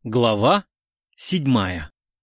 Глава 7.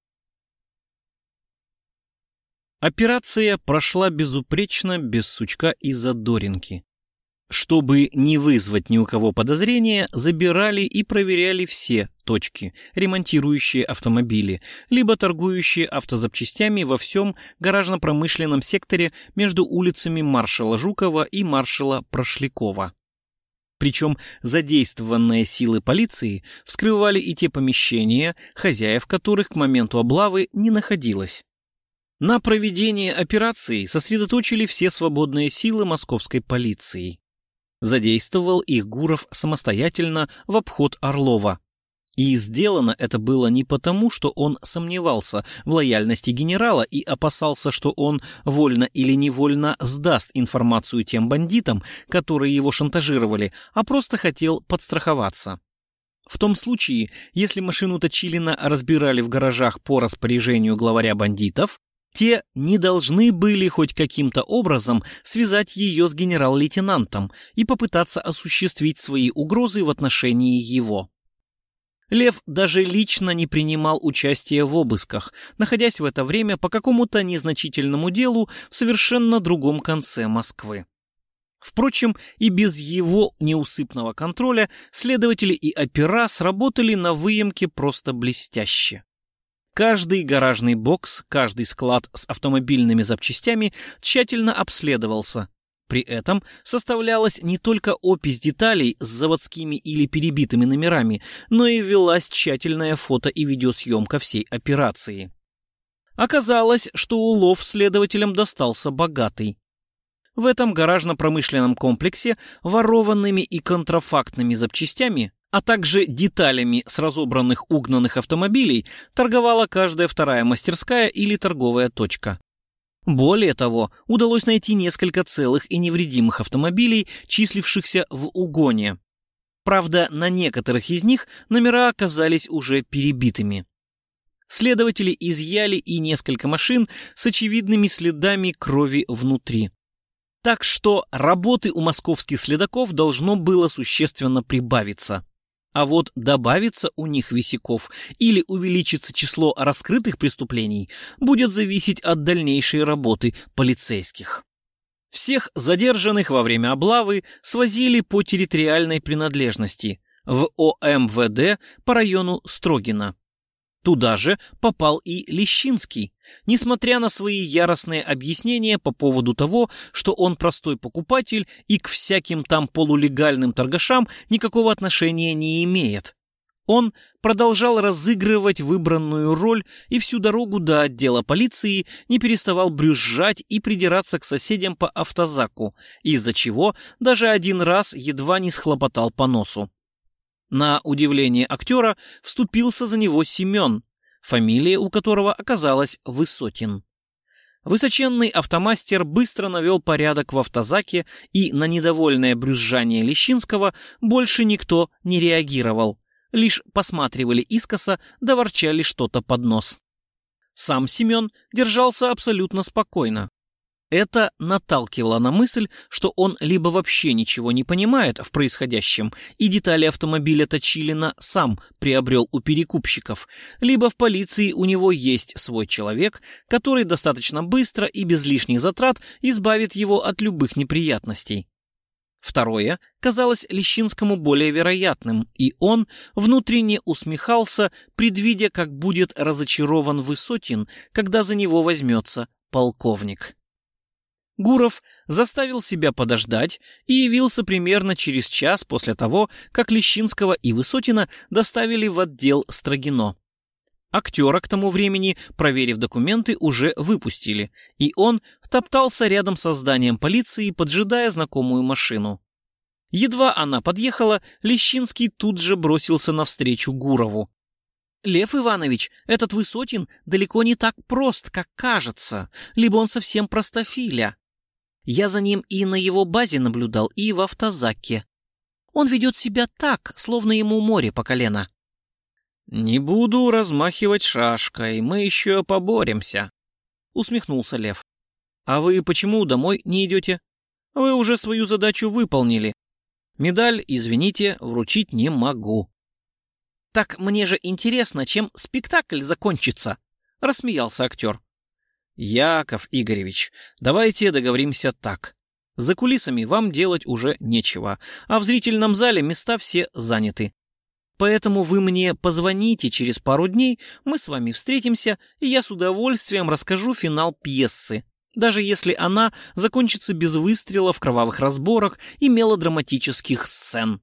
Операция прошла безупречно, без сучка и задоринки. Чтобы не вызвать ни у кого подозрения, забирали и проверяли все точки, ремонтирующие автомобили, либо торгующие автозапчастями во всем гаражно-промышленном секторе между улицами маршала Жукова и маршала Прошлякова. Причем задействованные силы полиции вскрывали и те помещения, хозяев которых к моменту облавы не находилось. На проведение операции сосредоточили все свободные силы московской полиции. Задействовал их Гуров самостоятельно в обход Орлова. И сделано это было не потому, что он сомневался в лояльности генерала и опасался, что он вольно или невольно сдаст информацию тем бандитам, которые его шантажировали, а просто хотел подстраховаться. В том случае, если машину Точилина разбирали в гаражах по распоряжению главаря бандитов, те не должны были хоть каким-то образом связать ее с генерал-лейтенантом и попытаться осуществить свои угрозы в отношении его. Лев даже лично не принимал участия в обысках, находясь в это время по какому-то незначительному делу в совершенно другом конце Москвы. Впрочем, и без его неусыпного контроля следователи и опера сработали на выемке просто блестяще. Каждый гаражный бокс, каждый склад с автомобильными запчастями тщательно обследовался. При этом составлялась не только опись деталей с заводскими или перебитыми номерами, но и велась тщательная фото- и видеосъемка всей операции. Оказалось, что улов следователям достался богатый. В этом гаражно-промышленном комплексе ворованными и контрафактными запчастями, а также деталями с разобранных угнанных автомобилей торговала каждая вторая мастерская или торговая точка. Более того, удалось найти несколько целых и невредимых автомобилей, числившихся в угоне. Правда, на некоторых из них номера оказались уже перебитыми. Следователи изъяли и несколько машин с очевидными следами крови внутри. Так что работы у московских следаков должно было существенно прибавиться. А вот добавится у них висяков или увеличится число раскрытых преступлений, будет зависеть от дальнейшей работы полицейских. Всех задержанных во время облавы свозили по территориальной принадлежности в ОМВД по району Строгино. Туда же попал и Лещинский, несмотря на свои яростные объяснения по поводу того, что он простой покупатель и к всяким там полулегальным торгашам никакого отношения не имеет. Он продолжал разыгрывать выбранную роль и всю дорогу до отдела полиции не переставал брюзжать и придираться к соседям по автозаку, из-за чего даже один раз едва не схлопотал по носу. На удивление актера вступился за него Семен, фамилия у которого оказалась Высотин. Высоченный автомастер быстро навел порядок в автозаке, и на недовольное брюзжание Лещинского больше никто не реагировал, лишь посматривали искоса да ворчали что-то под нос. Сам Семен держался абсолютно спокойно. Это наталкивало на мысль, что он либо вообще ничего не понимает в происходящем и детали автомобиля Точилина сам приобрел у перекупщиков, либо в полиции у него есть свой человек, который достаточно быстро и без лишних затрат избавит его от любых неприятностей. Второе казалось Лещинскому более вероятным, и он внутренне усмехался, предвидя, как будет разочарован Высотин, когда за него возьмется полковник. Гуров заставил себя подождать и явился примерно через час после того, как Лещинского и Высотина доставили в отдел Строгино. Актера к тому времени, проверив документы, уже выпустили, и он топтался рядом со зданием полиции, поджидая знакомую машину. Едва она подъехала, Лещинский тут же бросился навстречу Гурову. «Лев Иванович, этот Высотин далеко не так прост, как кажется, либо он совсем простофиля. Я за ним и на его базе наблюдал, и в автозаке. Он ведет себя так, словно ему море по колено». «Не буду размахивать шашкой, мы еще поборемся», — усмехнулся Лев. «А вы почему домой не идете? Вы уже свою задачу выполнили. Медаль, извините, вручить не могу». «Так мне же интересно, чем спектакль закончится», — рассмеялся актер. «Яков Игоревич, давайте договоримся так. За кулисами вам делать уже нечего, а в зрительном зале места все заняты. Поэтому вы мне позвоните через пару дней, мы с вами встретимся, и я с удовольствием расскажу финал пьесы, даже если она закончится без выстрелов, кровавых разборок и мелодраматических сцен.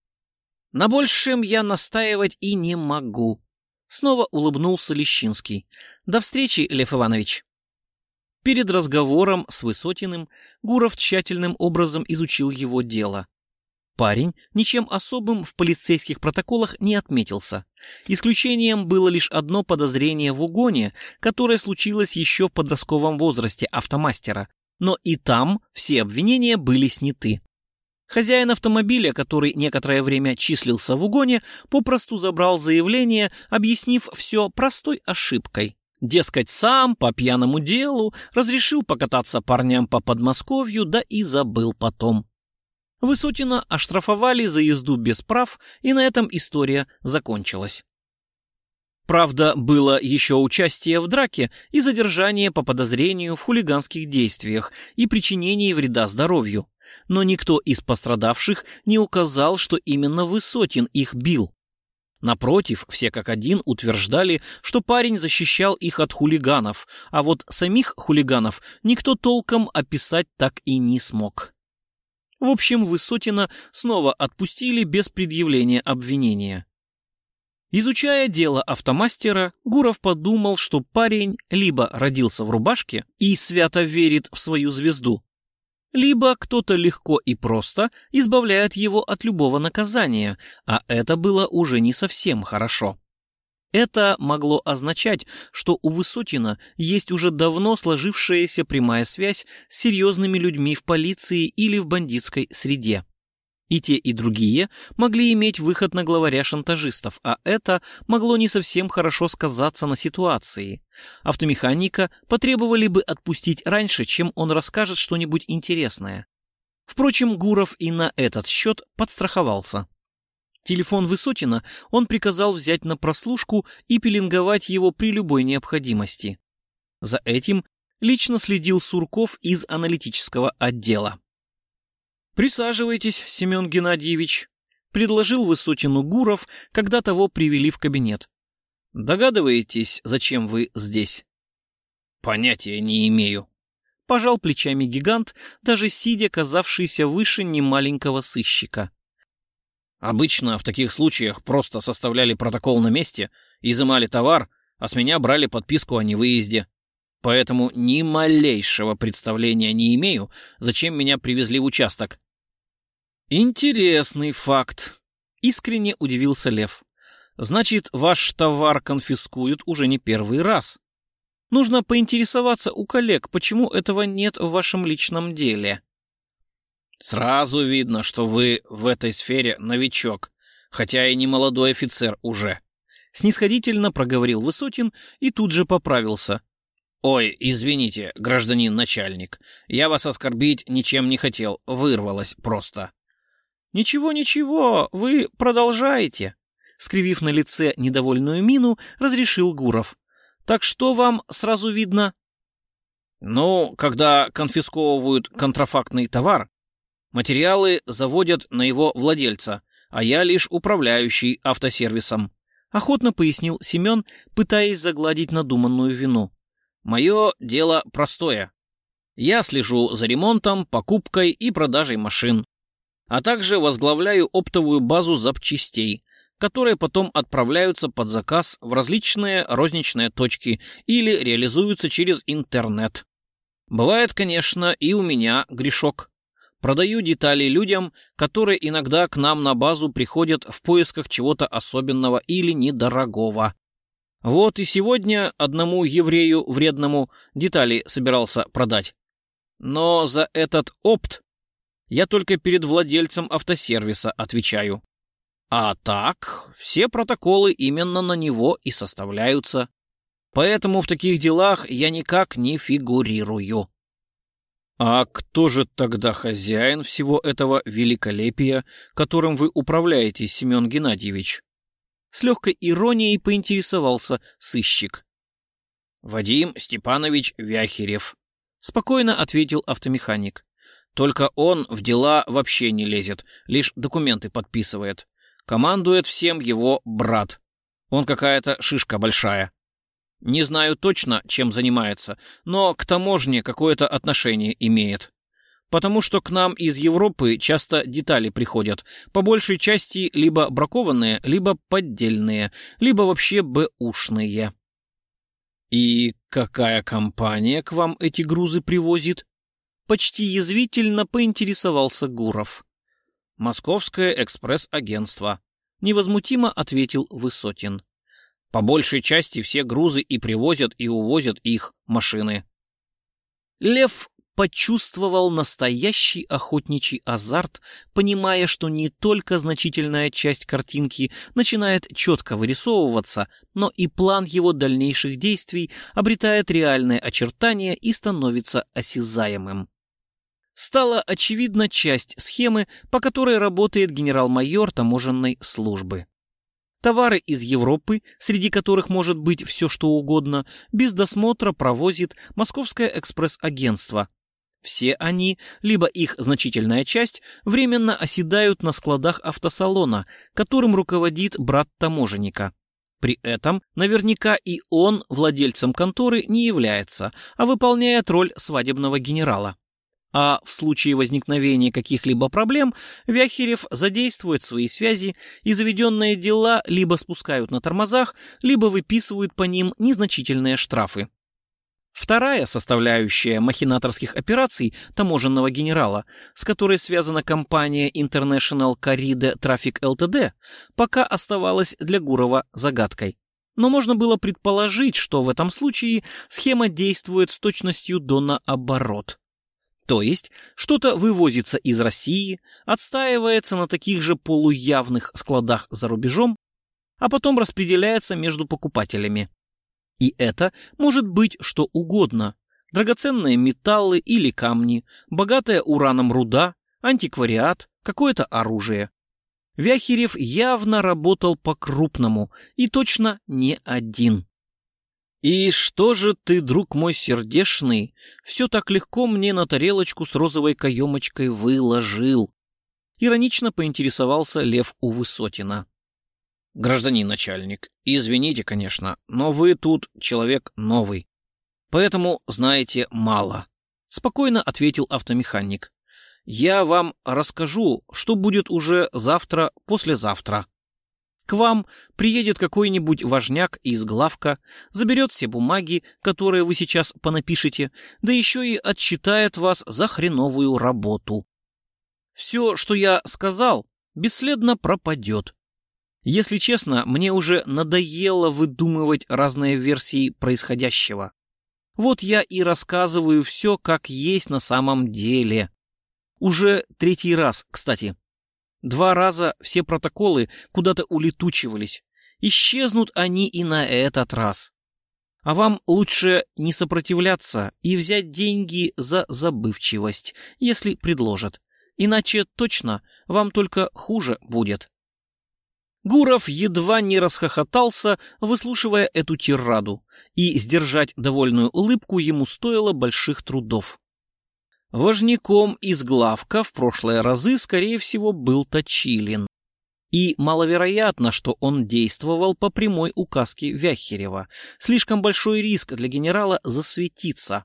На большем я настаивать и не могу». Снова улыбнулся Лещинский. «До встречи, Лев Иванович». Перед разговором с Высотиным Гуров тщательным образом изучил его дело. Парень ничем особым в полицейских протоколах не отметился. Исключением было лишь одно подозрение в угоне, которое случилось еще в подростковом возрасте автомастера, но и там все обвинения были сняты. Хозяин автомобиля, который некоторое время числился в угоне, попросту забрал заявление, объяснив все простой ошибкой. Дескать, сам по пьяному делу разрешил покататься парням по Подмосковью, да и забыл потом. Высотина оштрафовали за езду без прав, и на этом история закончилась. Правда, было еще участие в драке и задержание по подозрению в хулиганских действиях и причинении вреда здоровью, но никто из пострадавших не указал, что именно Высотин их бил. Напротив, все как один утверждали, что парень защищал их от хулиганов, а вот самих хулиганов никто толком описать так и не смог. В общем, Высотина снова отпустили без предъявления обвинения. Изучая дело автомастера, Гуров подумал, что парень либо родился в рубашке и свято верит в свою звезду, либо кто-то легко и просто избавляет его от любого наказания, а это было уже не совсем хорошо. Это могло означать, что у Высотина есть уже давно сложившаяся прямая связь с серьезными людьми в полиции или в бандитской среде. И те, и другие могли иметь выход на главаря шантажистов, а это могло не совсем хорошо сказаться на ситуации. Автомеханика потребовали бы отпустить раньше, чем он расскажет что-нибудь интересное. Впрочем, Гуров и на этот счет подстраховался. Телефон Высотина он приказал взять на прослушку и пеленговать его при любой необходимости. За этим лично следил Сурков из аналитического отдела. «Присаживайтесь, Семен Геннадьевич», — предложил Высотину Гуров, когда того привели в кабинет. «Догадываетесь, зачем вы здесь?» «Понятия не имею», — пожал плечами гигант, даже сидя казавшийся выше немаленького сыщика. «Обычно в таких случаях просто составляли протокол на месте, изымали товар, а с меня брали подписку о невыезде. Поэтому ни малейшего представления не имею, зачем меня привезли в участок». «Интересный факт», — искренне удивился Лев. «Значит, ваш товар конфискуют уже не первый раз. Нужно поинтересоваться у коллег, почему этого нет в вашем личном деле». «Сразу видно, что вы в этой сфере новичок, хотя и не молодой офицер уже», — снисходительно проговорил Высотин и тут же поправился. «Ой, извините, гражданин начальник, я вас оскорбить ничем не хотел, вырвалось просто». «Ничего, вы продолжаете», — скривив на лице недовольную мину, разрешил Гуров. «Так что вам сразу видно?» «Ну, когда конфисковывают контрафактный товар, материалы заводят на его владельца, а я лишь управляющий автосервисом», — охотно пояснил Семен, пытаясь загладить надуманную вину. «Мое дело простое. Я слежу за ремонтом, покупкой и продажей машин, а также возглавляю оптовую базу запчастей, которые потом отправляются под заказ в различные розничные точки или реализуются через интернет. Бывает, конечно, и у меня грешок. Продаю детали людям, которые иногда к нам на базу приходят в поисках чего-то особенного или недорогого. Вот и сегодня одному еврею вредному детали собирался продать. Но за этот опт я только перед владельцем автосервиса отвечаю. А так, все протоколы именно на него и составляются. Поэтому в таких делах я никак не фигурирую». «А кто же тогда хозяин всего этого великолепия, которым вы управляете, Семен Геннадьевич?» С легкой иронией поинтересовался сыщик. «Вадим Степанович Вяхерев», — спокойно ответил автомеханик. «Только он в дела вообще не лезет, лишь документы подписывает. Командует всем его брат. Он какая-то шишка большая. Не знаю точно, чем занимается, но к таможне какое-то отношение имеет. Потому что к нам из Европы часто детали приходят, по большей части либо бракованные, либо поддельные, либо вообще бэушные». «И какая компания к вам эти грузы привозит?» Почти язвительно поинтересовался Гуров. «Московское экспресс-агентство», — невозмутимо ответил Высотин. «По большей части все грузы и привозят, и увозят их машины». Лев почувствовал настоящий охотничий азарт, понимая, что не только значительная часть картинки начинает четко вырисовываться, но и план его дальнейших действий обретает реальные очертания и становится осязаемым. Стала очевидна часть схемы, по которой работает генерал-майор таможенной службы. Товары из Европы, среди которых может быть все что угодно, без досмотра провозит Московское экспресс-агентство. Все они, либо их значительная часть, временно оседают на складах автосалона, которым руководит брат таможенника. При этом наверняка и он владельцем конторы не является, а выполняет роль свадебного генерала. А в случае возникновения каких-либо проблем Вяхерев задействует свои связи, и заведенные дела либо спускают на тормозах, либо выписывают по ним незначительные штрафы. Вторая составляющая махинаторских операций таможенного генерала, с которой связана компания International Corride Traffic Ltd, пока оставалась для Гурова загадкой. Но можно было предположить, что в этом случае схема действует с точностью до наоборот. То есть что-то вывозится из России, отстаивается на таких же полуявных складах за рубежом, а потом распределяется между покупателями. И это может быть что угодно: драгоценные металлы или камни, богатая ураном руда, антиквариат, какое-то оружие. Вяхерев явно работал по-крупному, и точно не один. «И что же ты, друг мой сердешный, все так легко мне на тарелочку с розовой каемочкой выложил?» Иронично поинтересовался Лев у Высотина. «Гражданин начальник, извините, конечно, но вы тут человек новый, поэтому знаете мало», — спокойно ответил автомеханик. «Я вам расскажу, что будет уже завтра-послезавтра. К вам приедет какой-нибудь важняк из главка, заберет все бумаги, которые вы сейчас понапишете, да еще и отчитает вас за хреновую работу. Все, что я сказал, бесследно пропадет. Если честно, мне уже надоело выдумывать разные версии происходящего. Вот я и рассказываю все, как есть на самом деле. Уже 3-й раз, кстати. 2 раза все протоколы куда-то улетучивались. Исчезнут они и на этот раз. А вам лучше не сопротивляться и взять деньги за забывчивость, если предложат. Иначе точно вам только хуже будет». Гуров едва не расхохотался, выслушивая эту тираду, и сдержать довольную улыбку ему стоило больших трудов. Важняком из главка в прошлые разы, скорее всего, был Точилин. И маловероятно, что он действовал по прямой указке Вяхерева. Слишком большой риск для генерала засветиться.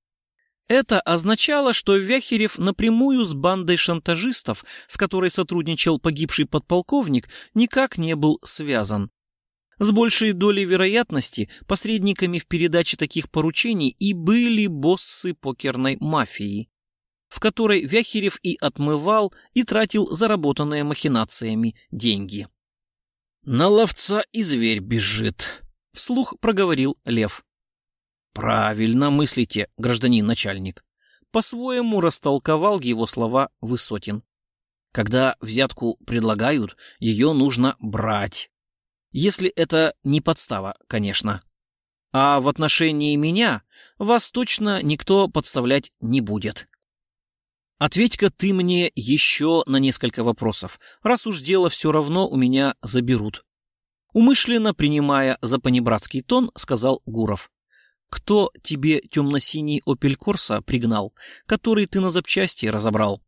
Это означало, что Вяхерев напрямую с бандой шантажистов, с которой сотрудничал погибший подполковник, никак не был связан. С большей долей вероятности посредниками в передаче таких поручений и были боссы покерной мафии, в которой Вяхерев и отмывал, и тратил заработанные махинациями деньги. «На ловца и зверь бежит», — вслух проговорил Лев. «Правильно мыслите, гражданин начальник», — по-своему растолковал его слова Высотин. «Когда взятку предлагают, ее нужно брать. Если это не подстава, конечно. А в отношении меня вас точно никто подставлять не будет. Ответь-ка ты мне еще на несколько вопросов, раз уж дело все равно у меня заберут. Умышленно принимая за понебратский тон, сказал Гуров. Кто тебе темно-синий «Опель Корса» пригнал, который ты на запчасти разобрал?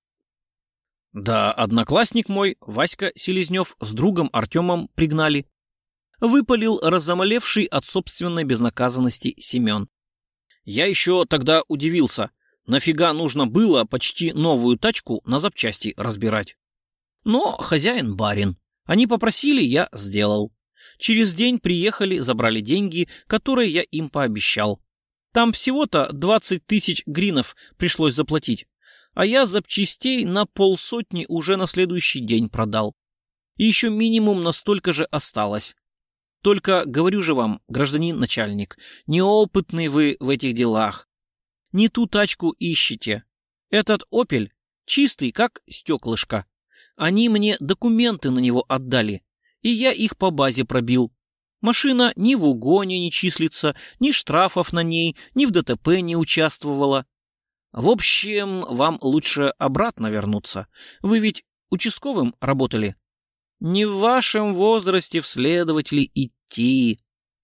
Да, одноклассник мой, Васька Селезнев, с другом Артемом пригнали. Выпалил разомлевший от собственной безнаказанности Семен. Я еще тогда удивился, нафига нужно было почти новую тачку на запчасти разбирать. Но хозяин барин. Они попросили, я сделал. Через день приехали, забрали деньги, которые я им пообещал. Там всего-то 20 тысяч гринов пришлось заплатить, а я запчастей на 50 уже на следующий день продал. И еще минимум на столько же осталось. Только, говорю же вам, гражданин начальник, неопытный вы в этих делах. Не ту тачку ищете. Этот «Опель» чистый, как стеклышко. Они мне документы на него отдали, и я их по базе пробил. Машина ни в угоне не числится, ни штрафов на ней, ни в ДТП не участвовала. В общем, вам лучше обратно вернуться. Вы ведь участковым работали. Не в вашем возрасте в следователи идти.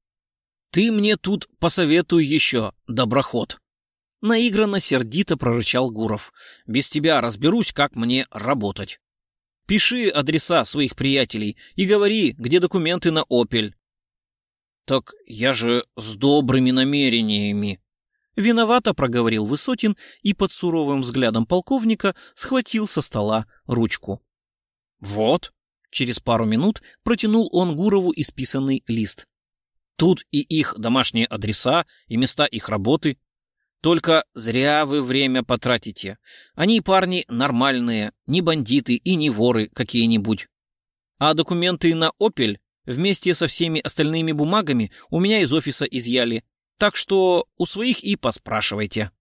Ты мне тут посоветуй еще, доброход. Наигранно сердито прорычал Гуров. Без тебя разберусь, как мне работать. Пиши адреса своих приятелей и говори, где документы на «Опель». Так я же с добрыми намерениями. Виновато проговорил Высотин и под суровым взглядом полковника схватил со стола ручку. Вот. Через пару минут протянул он Гурову исписанный лист. Тут и их домашние адреса, и места их работы. Только зря вы время потратите. Они, парни, нормальные, не бандиты и не воры какие-нибудь. А документы на «Опель» вместе со всеми остальными бумагами у меня из офиса изъяли. Так что у своих и поспрашивайте.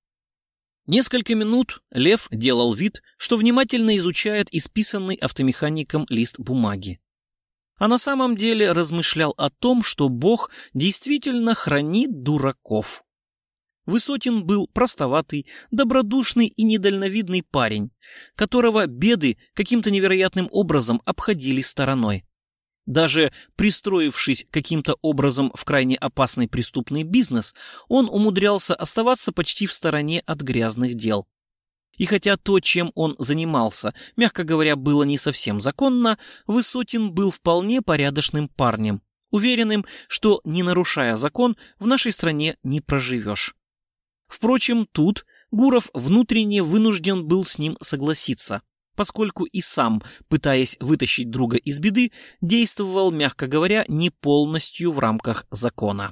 Несколько минут Лев делал вид, что внимательно изучает исписанный автомехаником лист бумаги. А на самом деле размышлял о том, что Бог действительно хранит дураков. Высотин был простоватый, добродушный и недальновидный парень, которого беды каким-то невероятным образом обходили стороной. Даже пристроившись каким-то образом в крайне опасный преступный бизнес, он умудрялся оставаться почти в стороне от грязных дел. И хотя то, чем он занимался, мягко говоря, было не совсем законно, Высотин был вполне порядочным парнем, уверенным, что, не нарушая закон, в нашей стране не проживешь. Впрочем, тут Гуров внутренне вынужден был с ним согласиться, поскольку и сам, пытаясь вытащить друга из беды, действовал, мягко говоря, не полностью в рамках закона.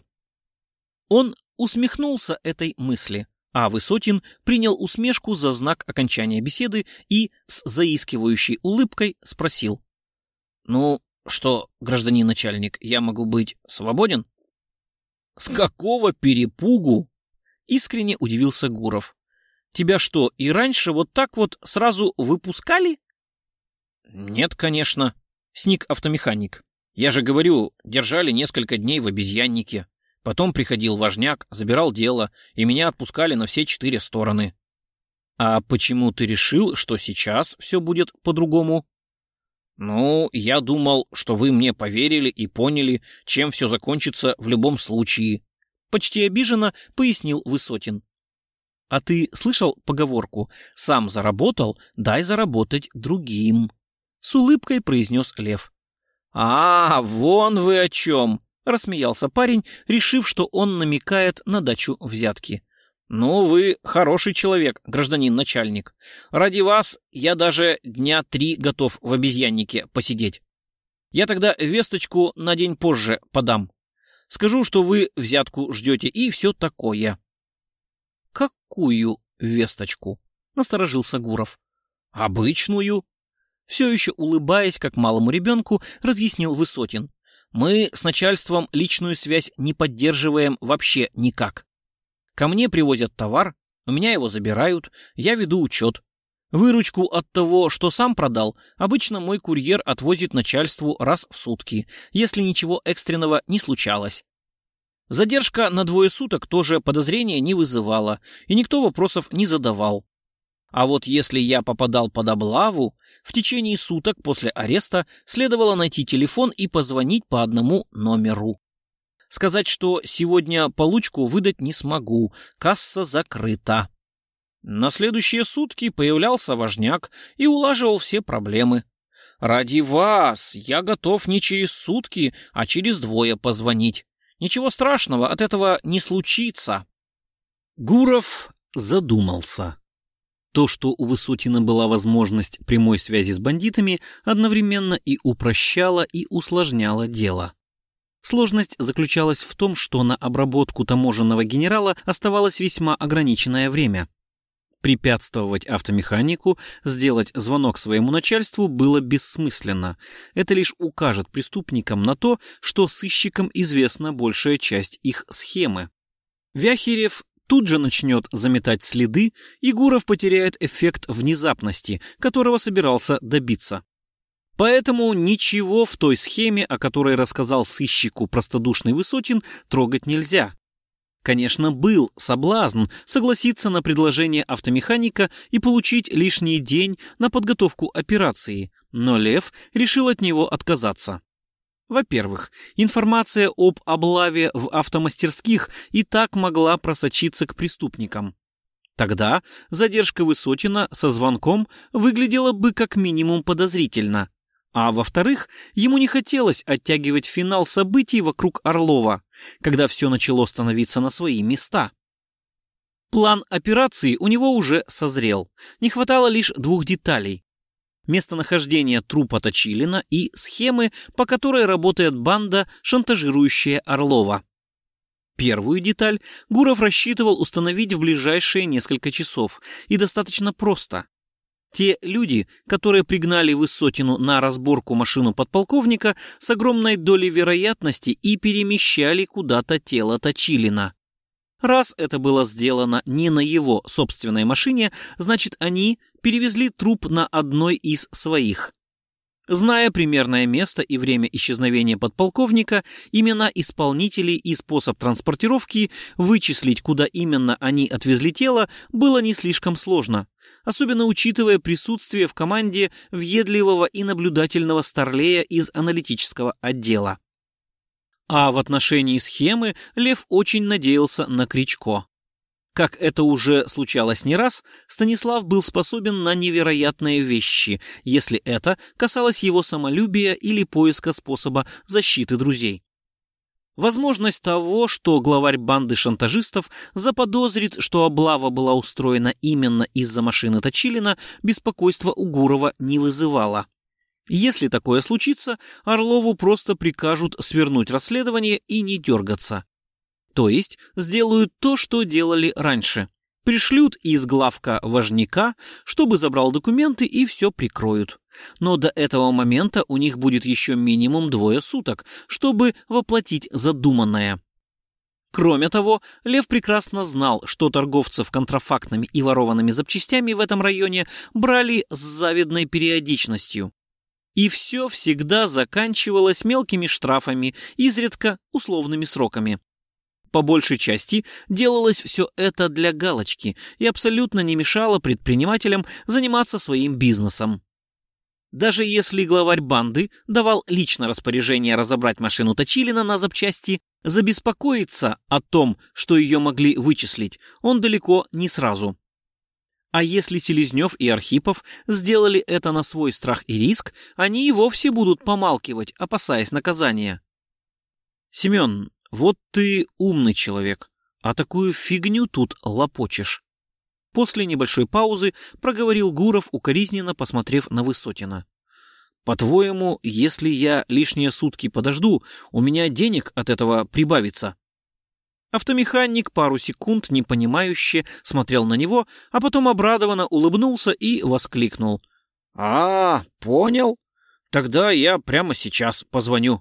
Он усмехнулся этой мысли, а Высотин принял усмешку за знак окончания беседы и с заискивающей улыбкой спросил. «Ну что, гражданин начальник, я могу быть свободен?» «С какого перепугу?» — искренне удивился Гуров. Тебя что, и раньше вот так вот сразу выпускали? Нет, конечно, сник автомеханик. Я же говорю, держали несколько дней в обезьяннике. Потом приходил важняк, забирал дело, и меня отпускали на все 4 стороны. А почему ты решил, что сейчас все будет по-другому? Ну, я думал, что вы мне поверили и поняли, чем все закончится в любом случае. Почти обиженно пояснил Высотин. А ты слышал поговорку «сам заработал, дай заработать другим»? С улыбкой произнес Лев. «А, вон вы о чем!» — рассмеялся парень, решив, что он намекает на дачу взятки. «Ну, вы хороший человек, гражданин начальник. Ради вас я даже 3 дня готов в обезьяннике посидеть. Я тогда весточку на день позже подам. Скажу, что вы взятку ждете и все такое». «Какую весточку?» — насторожился Гуров. «Обычную». Все еще улыбаясь, как малому ребенку, разъяснил Высотин. «Мы с начальством личную связь не поддерживаем вообще никак. Ко мне привозят товар, у меня его забирают, я веду учет. Выручку от того, что сам продал, обычно мой курьер отвозит начальству раз в сутки, если ничего экстренного не случалось. Задержка на 2 суток тоже подозрения не вызывала, и никто вопросов не задавал. А вот если я попадал под облаву, в течение суток после ареста следовало найти телефон и позвонить по одному номеру. Сказать, что сегодня получку выдать не смогу, касса закрыта. На следующие сутки появлялся важняк и улаживал все проблемы. Ради вас я готов не через сутки, а через 2 позвонить. Ничего страшного от этого не случится. Гуров задумался. То, что у Высотина была возможность прямой связи с бандитами, одновременно и упрощало, и усложняло дело. Сложность заключалась в том, что на обработку таможенного генерала оставалось весьма ограниченное время. Препятствовать автомеханику сделать звонок своему начальству было бессмысленно. Это лишь укажет преступникам на то, что сыщикам известна большая часть их схемы. Вяхерев тут же начнет заметать следы, и Гуров потеряет эффект внезапности, которого собирался добиться. Поэтому ничего в той схеме, о которой рассказал сыщику простодушный Высотин, трогать нельзя. Конечно, был соблазн согласиться на предложение автомеханика и получить лишний день на подготовку операции, но Лев решил от него отказаться. Во-первых, информация об облаве в автомастерских и так могла просочиться к преступникам. Тогда задержка Высотина со звонком выглядела бы как минимум подозрительно. А во-вторых, ему не хотелось оттягивать финал событий вокруг Орлова, когда все начало становиться на свои места. План операции у него уже созрел. Не хватало лишь 2 деталей. Местонахождение трупа Точилина и схемы, по которой работает банда, шантажирующая Орлова. Первую деталь Гуров рассчитывал установить в ближайшие несколько часов, и достаточно просто. Те люди, которые пригнали Высотину на разборку машину подполковника, с огромной долей вероятности и перемещали куда-то тело Точилина. Раз это было сделано не на его собственной машине, значит, они перевезли труп на одной из своих. Зная примерное место и время исчезновения подполковника, имена исполнителей и способ транспортировки, вычислить, куда именно они отвезли тело, было не слишком сложно, особенно учитывая присутствие в команде въедливого и наблюдательного старлея из аналитического отдела. А в отношении схемы Лев очень надеялся на Кричко. Как это уже случалось не раз, Станислав был способен на невероятные вещи, если это касалось его самолюбия или поиска способа защиты друзей. Возможность того, что главарь банды шантажистов заподозрит, что облава была устроена именно из-за машины Точилина, беспокойства у Гурова не вызывала. Если такое случится, Орлову просто прикажут свернуть расследование и не дергаться. То есть сделают то, что делали раньше. Пришлют из главка важняка, чтобы забрал документы, и все прикроют. Но до этого момента у них будет еще минимум 2 суток, чтобы воплотить задуманное. Кроме того, Лев прекрасно знал, что торговцев контрафактными и ворованными запчастями в этом районе брали с завидной периодичностью. И все всегда заканчивалось мелкими штрафами, изредка условными сроками. По большей части делалось все это для галочки и абсолютно не мешало предпринимателям заниматься своим бизнесом. Даже если главарь банды давал лично распоряжение разобрать машину Точилина на запчасти, забеспокоиться о том, что ее могли вычислить, он далеко не сразу. А если Селезнев и Архипов сделали это на свой страх и риск, они и вовсе будут помалкивать, опасаясь наказания. «Семен, вот ты умный человек, а такую фигню тут лопочешь». После небольшой паузы проговорил Гуров, укоризненно посмотрев на Высотина. «По-твоему, если я лишние сутки подожду, у меня денег от этого прибавится?» Автомеханик пару секунд непонимающе смотрел на него, а потом обрадованно улыбнулся и воскликнул. Понял. Тогда я прямо сейчас позвоню».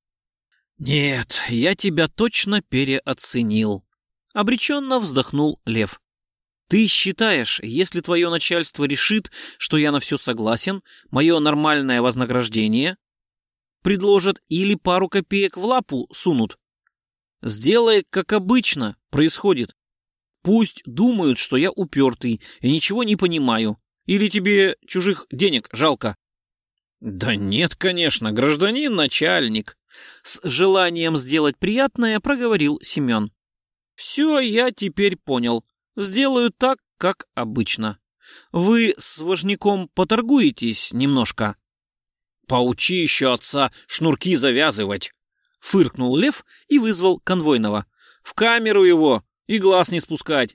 «Нет, я тебя точно переоценил», — обреченно вздохнул Лев. «Ты считаешь, если твое начальство решит, что я на все согласен, мое нормальное вознаграждение предложат или пару копеек в лапу сунут? Сделай, как обычно происходит. Пусть думают, что я упертый и ничего не понимаю. Или тебе чужих денег жалко?» «Да нет, конечно, гражданин начальник», — с желанием сделать приятное проговорил Семен. «Все, я теперь понял. Сделаю так, как обычно. Вы с важняком поторгуетесь немножко?» «Поучи еще отца шнурки завязывать», — фыркнул Лев и вызвал конвойного. «В камеру его и глаз не спускать».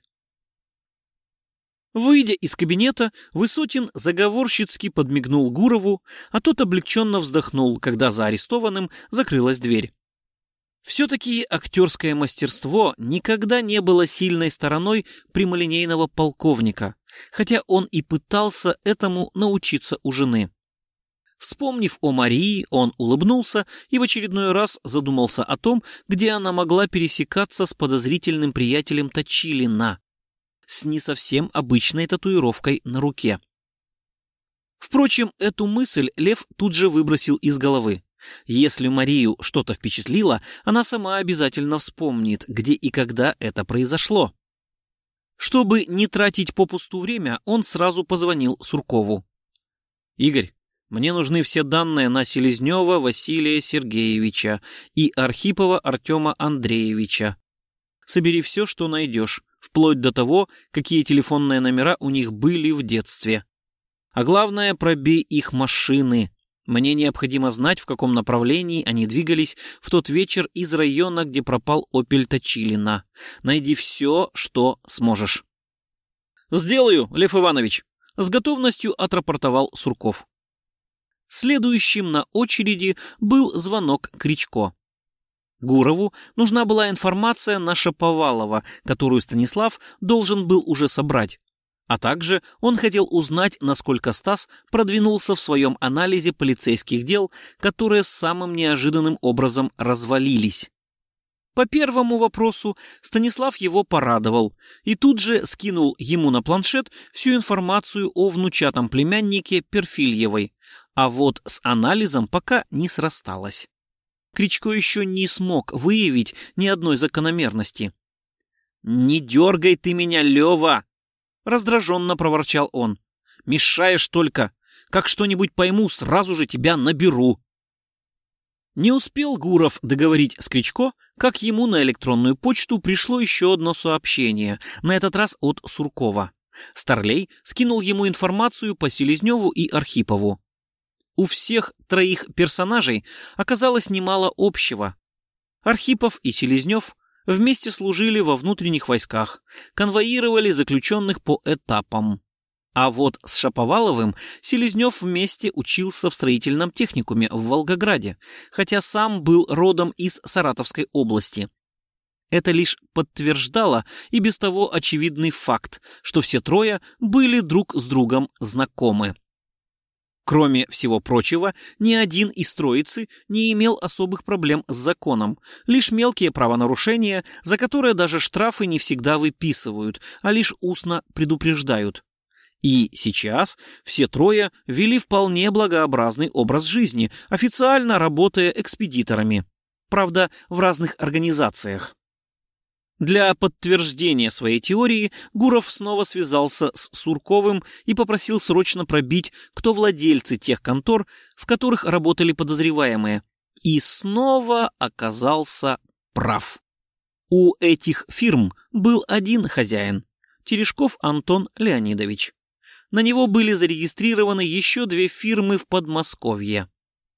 Выйдя из кабинета, Высотин заговорщицки подмигнул Гурову, а тот облегченно вздохнул, когда за арестованным закрылась дверь. Все-таки актерское мастерство никогда не было сильной стороной прямолинейного полковника, хотя он и пытался этому научиться у жены. Вспомнив о Марии, он улыбнулся и в очередной раз задумался о том, где она могла пересекаться с подозрительным приятелем Точилина, с не совсем обычной татуировкой на руке. Впрочем, эту мысль Лев тут же выбросил из головы. Если Марию что-то впечатлило, она сама обязательно вспомнит, где и когда это произошло. Чтобы не тратить попусту время, он сразу позвонил Суркову. «Игорь, мне нужны все данные на Селезнева Василия Сергеевича и Архипова Артема Андреевича. Собери все, что найдешь, вплоть до того, какие телефонные номера у них были в детстве. А главное, пробей их машины. Мне необходимо знать, в каком направлении они двигались в тот вечер из района, где пропал «Опель» Точилина. Найди все, что сможешь». «Сделаю, Лев Иванович», — с готовностью отрапортовал Сурков. Следующим на очереди был звонок Кричко. Гурову нужна была информация на Шаповалова, которую Станислав должен был уже собрать. А также он хотел узнать, насколько Стас продвинулся в своем анализе полицейских дел, которые самым неожиданным образом развалились. По первому вопросу Станислав его порадовал и тут же скинул ему на планшет всю информацию о внучатом племяннике Перфильевой, а вот с анализом пока не срасталось. Кричко еще не смог выявить ни одной закономерности. «Не дергай ты меня, Лева!» — раздраженно проворчал он. «Мешаешь только. Как что-нибудь пойму, сразу же тебя наберу». Не успел Гуров договорить с Кричко, как ему на электронную почту пришло еще одно сообщение, на этот раз от Суркова. Старлей скинул ему информацию по Селезневу и Архипову. У всех троих персонажей оказалось немало общего. Архипов и Селезнев вместе служили во внутренних войсках, конвоировали заключенных по этапам. А вот с Шаповаловым Селезнев вместе учился в строительном техникуме в Волгограде, хотя сам был родом из Саратовской области. Это лишь подтверждало и без того очевидный факт, что все трое были друг с другом знакомы. Кроме всего прочего, ни один из троицы не имел особых проблем с законом, лишь мелкие правонарушения, за которые даже штрафы не всегда выписывают, а лишь устно предупреждают. И сейчас все трое вели вполне благообразный образ жизни, официально работая экспедиторами. Правда, в разных организациях. Для подтверждения своей теории Гуров снова связался с Сурковым и попросил срочно пробить, кто владельцы тех контор, в которых работали подозреваемые. И снова оказался прав. У этих фирм был один хозяин – Терешков Антон Леонидович. На него были зарегистрированы еще 2 фирмы в Подмосковье.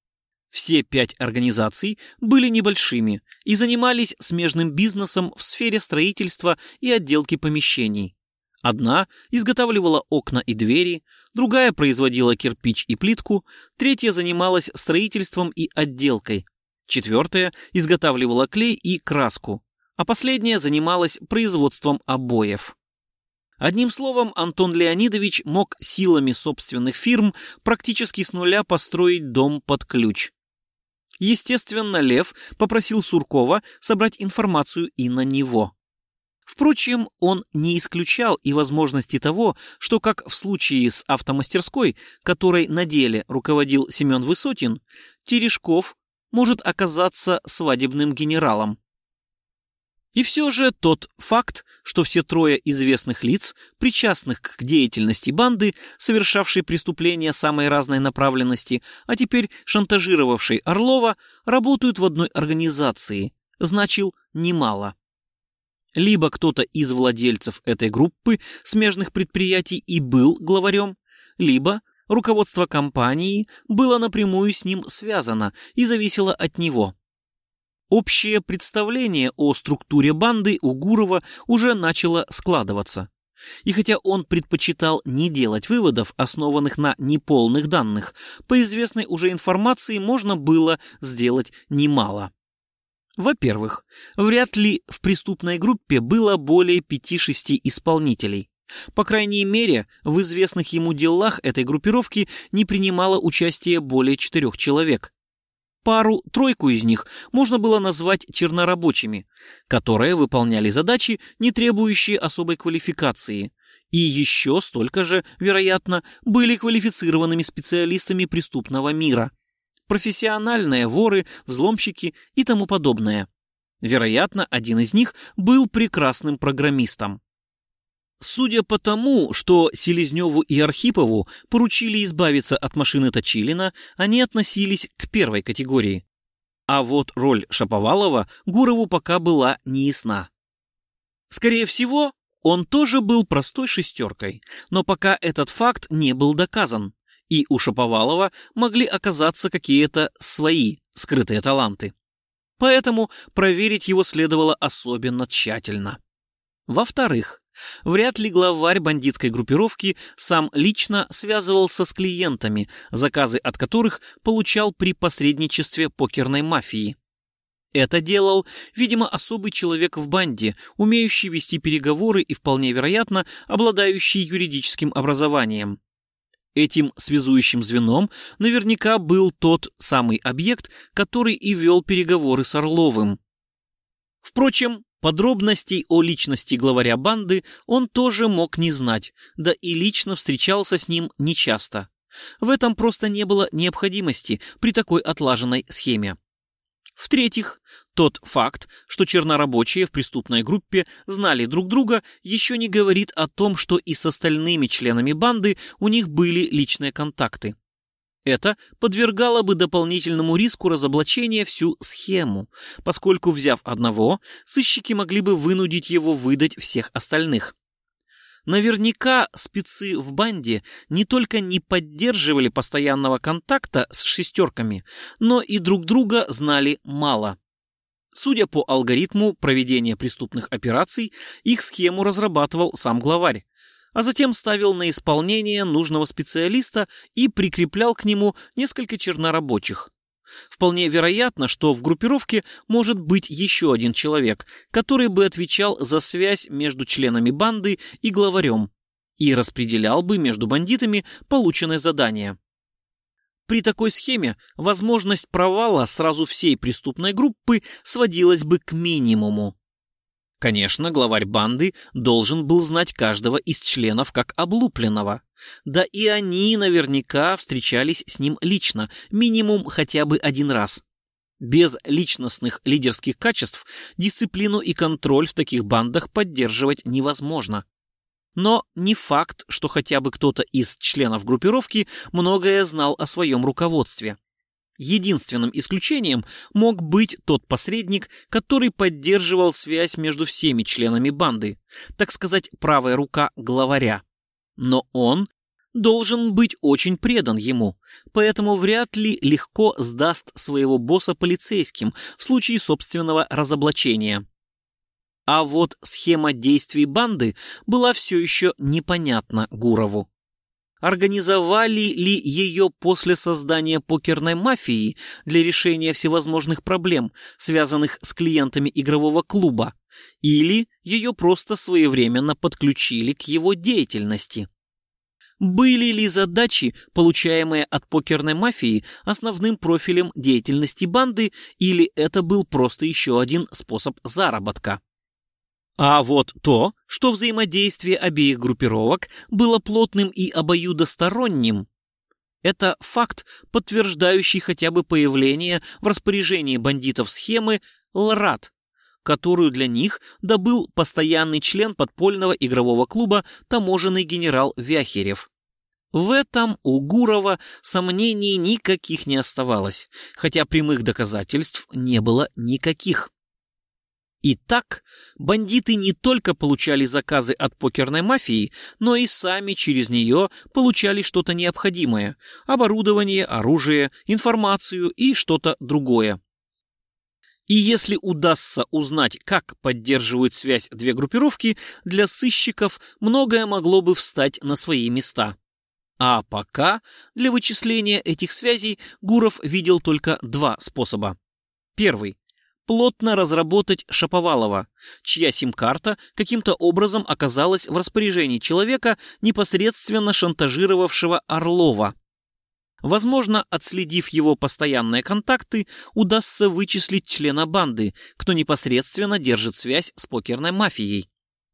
Все 5 организаций были небольшими и занимались смежным бизнесом в сфере строительства и отделки помещений. Одна изготавливала окна и двери, другая производила кирпич и плитку, третья занималась строительством и отделкой, четвертая изготавливала клей и краску, а последняя занималась производством обоев. Одним словом, Антон Леонидович мог силами собственных фирм практически с нуля построить дом под ключ. Естественно, Лев попросил Суркова собрать информацию и на него. Впрочем, он не исключал и возможности того, что, как в случае с автомастерской, которой на деле руководил Семен Высотин, Терешков может оказаться свадебным генералом. И все же тот факт, что все трое известных лиц, причастных к деятельности банды, совершавшей преступления самой разной направленности, а теперь шантажировавшей Орлова, работают в одной организации, значил немало. Либо кто-то из владельцев этой группы смежных предприятий и был главарем, либо руководство компании было напрямую с ним связано и зависело от него. Общее представление о структуре банды у Гурова уже начало складываться. И хотя он предпочитал не делать выводов, основанных на неполных данных, по известной уже информации можно было сделать немало. Во-первых, вряд ли в преступной группе было более 5-6 исполнителей. По крайней мере, в известных ему делах этой группировки не принимало участие более 4 человек. Пару-тройку из них можно было назвать чернорабочими, которые выполняли задачи, не требующие особой квалификации, и еще столько же, вероятно, были квалифицированными специалистами преступного мира, профессиональные воры, взломщики и тому подобное. Вероятно, один из них был прекрасным программистом. Судя по тому, что Селезневу и Архипову поручили избавиться от машины Точилина, они относились к первой категории. А вот роль Шаповалова Гурову пока была неясна. Скорее всего, он тоже был простой шестеркой, но пока этот факт не был доказан, и у Шаповалова могли оказаться какие-то свои скрытые таланты. Поэтому проверить его следовало особенно тщательно. Во-вторых, вряд ли главарь бандитской группировки сам лично связывался с клиентами, заказы от которых получал при посредничестве покерной мафии. Это делал, видимо, особый человек в банде, умеющий вести переговоры и, вполне вероятно, обладающий юридическим образованием. Этим связующим звеном наверняка был тот самый объект, который и вел переговоры с Орловым. Впрочем, подробностей о личности главаря банды он тоже мог не знать, да и лично встречался с ним нечасто. В этом просто не было необходимости при такой отлаженной схеме. В-третьих, тот факт, что чернорабочие в преступной группе знали друг друга, еще не говорит о том, что и с остальными членами банды у них были личные контакты. Это подвергало бы дополнительному риску разоблачения всю схему, поскольку, взяв одного, сыщики могли бы вынудить его выдать всех остальных. Наверняка спецы в банде не только не поддерживали постоянного контакта с шестерками, но и друг друга знали мало. Судя по алгоритму проведения преступных операций, их схему разрабатывал сам главарь, а затем ставил на исполнение нужного специалиста и прикреплял к нему несколько чернорабочих. Вполне вероятно, что в группировке может быть еще один человек, который бы отвечал за связь между членами банды и главарем и распределял бы между бандитами полученные задания. При такой схеме возможность провала сразу всей преступной группы сводилась бы к минимуму. Конечно, главарь банды должен был знать каждого из членов как облупленного. Да и они наверняка встречались с ним лично, минимум хотя бы один раз. Без личностных лидерских качеств дисциплину и контроль в таких бандах поддерживать невозможно. Но не факт, что хотя бы кто-то из членов группировки многое знал о своем руководстве. Единственным исключением мог быть тот посредник, который поддерживал связь между всеми членами банды, так сказать, правая рука главаря. Но он должен быть очень предан ему, поэтому вряд ли легко сдаст своего босса полицейским в случае собственного разоблачения. А вот схема действий банды была все еще непонятна Гурову. Организовали ли ее после создания покерной мафии для решения всевозможных проблем, связанных с клиентами игрового клуба, или ее просто своевременно подключили к его деятельности? Были ли задачи, получаемые от покерной мафии, основным профилем деятельности банды, или это был просто еще один способ заработка? А вот то, что взаимодействие обеих группировок было плотным и обоюдосторонним, это факт, подтверждающий хотя бы появление в распоряжении бандитов схемы ЛРАД, которую для них добыл постоянный член подпольного игрового клуба таможенный генерал Вяхерев. В этом у Гурова сомнений никаких не оставалось, хотя прямых доказательств не было никаких. Итак, бандиты не только получали заказы от покерной мафии, но и сами через нее получали что-то необходимое – оборудование, оружие, информацию и что-то другое. И если удастся узнать, как поддерживают связь две группировки, для сыщиков многое могло бы встать на свои места. А пока для вычисления этих связей Гуров видел только два способа. Первый – плотно разработать Шаповалова, чья сим-карта каким-то образом оказалась в распоряжении человека, непосредственно шантажировавшего Орлова. Возможно, отследив его постоянные контакты, удастся вычислить члена банды, кто непосредственно держит связь с покерной мафией.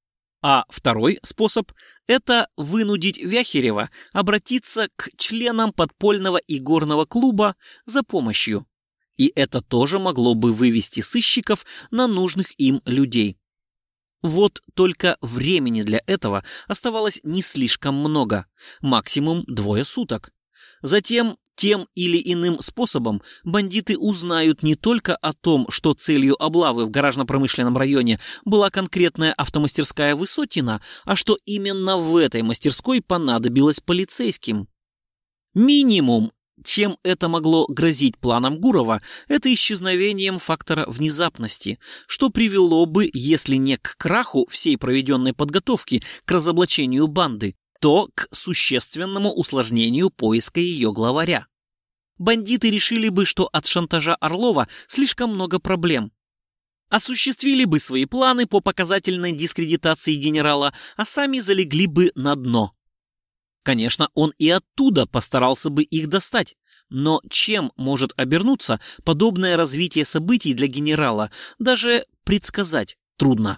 А второй способ – это вынудить Вяхерева обратиться к членам подпольного игорного клуба за помощью. И это тоже могло бы вывести сыщиков на нужных им людей. Вот только времени для этого оставалось не слишком много, максимум 2 суток. Затем, тем или иным способом, бандиты узнают не только о том, что целью облавы в гаражно-промышленном районе была конкретная автомастерская Высотина, а что именно в этой мастерской понадобилось полицейским. Минимум, чем это могло грозить планам Гурова, это исчезновением фактора внезапности, что привело бы, если не к краху всей проведенной подготовки к разоблачению банды, то к существенному усложнению поиска ее главаря. Бандиты решили бы, что от шантажа Орлова слишком много проблем. Осуществили бы свои планы по показательной дискредитации генерала, а сами залегли бы на дно. Конечно, он и оттуда постарался бы их достать, но чем может обернуться подобное развитие событий для генерала, даже предсказать трудно.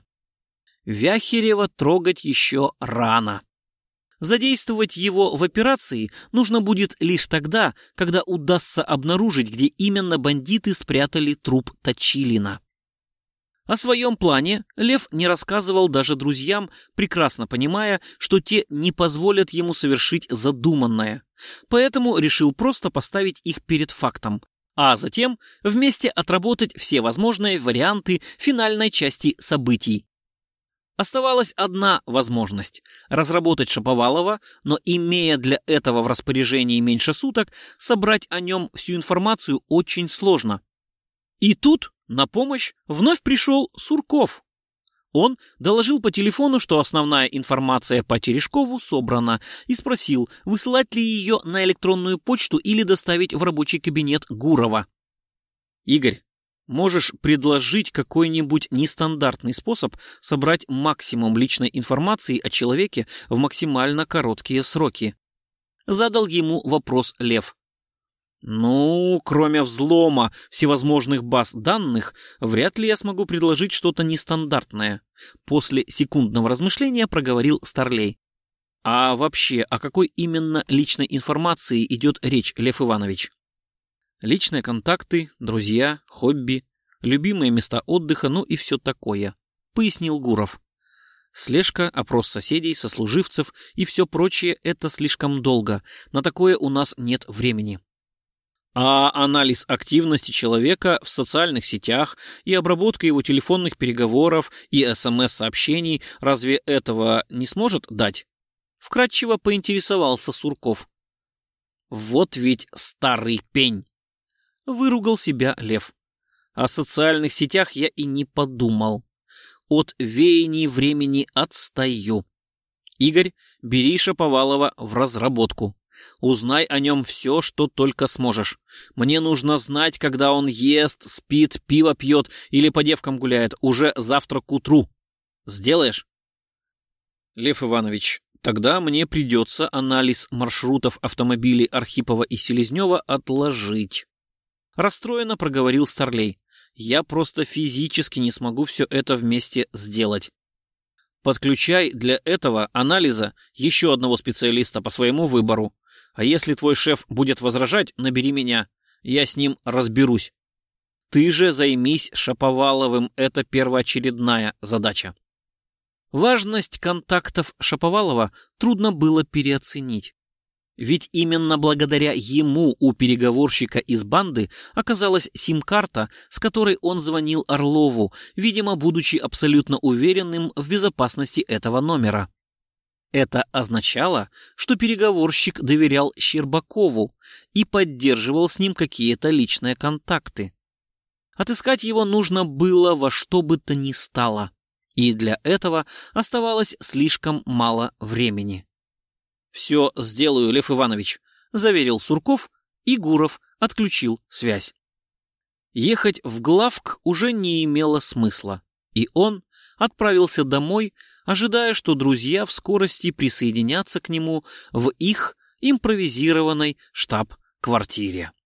Вяхерева трогать еще рано. Задействовать его в операции нужно будет лишь тогда, когда удастся обнаружить, где именно бандиты спрятали труп Точилина. О своем плане Лев не рассказывал даже друзьям, прекрасно понимая, что те не позволят ему совершить задуманное. Поэтому решил просто поставить их перед фактом, а затем вместе отработать все возможные варианты финальной части событий. Оставалась одна возможность – разработать Шаповалова, но, имея для этого в распоряжении меньше суток, собрать о нем всю информацию очень сложно. И тут на помощь вновь пришел Сурков. Он доложил по телефону, что основная информация по Терешкову собрана, и спросил, высылать ли ее на электронную почту или доставить в рабочий кабинет Гурова. «Игорь, можешь предложить какой-нибудь нестандартный способ собрать максимум личной информации о человеке в максимально короткие сроки?» Задал ему вопрос Лев. «Ну, кроме взлома всевозможных баз данных, вряд ли я смогу предложить что-то нестандартное», после секундного размышления проговорил Старлей. «А вообще, о какой именно личной информации идет речь, Лев Иванович?» «Личные контакты, друзья, хобби, любимые места отдыха, ну и все такое», пояснил Гуров. «Слежка, опрос соседей, сослуживцев и все прочее — это слишком долго, на такое у нас нет времени». А анализ активности человека в социальных сетях и обработка его телефонных переговоров и СМС-сообщений разве этого не сможет дать? Вкратчиво поинтересовался Сурков. Вот ведь старый пень! Выругал себя Лев. О социальных сетях я и не подумал. От веяний времени отстаю. Игорь, бери Шаповалова в разработку. Узнай о нем все, что только сможешь. Мне нужно знать, когда он ест, спит, пиво пьет или по девкам гуляет уже завтра к утру. Сделаешь? Лев Иванович, тогда мне придется анализ маршрутов автомобилей Архипова и Селезнева отложить. Расстроенно проговорил Старлей. Я просто физически не смогу все это вместе сделать. Подключай для этого анализа еще одного специалиста по своему выбору. А если твой шеф будет возражать, набери меня. Я с ним разберусь. Ты же займись Шаповаловым, это первоочередная задача. Важность контактов Шаповалова трудно было переоценить. Ведь именно благодаря ему у переговорщика из банды оказалась сим-карта, с которой он звонил Орлову, видимо, будучи абсолютно уверенным в безопасности этого номера. Это означало, что переговорщик доверял Щербакову и поддерживал с ним какие-то личные контакты. Отыскать его нужно было во что бы то ни стало, и для этого оставалось слишком мало времени. «Все сделаю, Лев Иванович», — заверил Сурков, и Гуров отключил связь. Ехать в главк уже не имело смысла, и он отправился домой, ожидая, что друзья в скорости присоединятся к нему в их импровизированной штаб-квартире.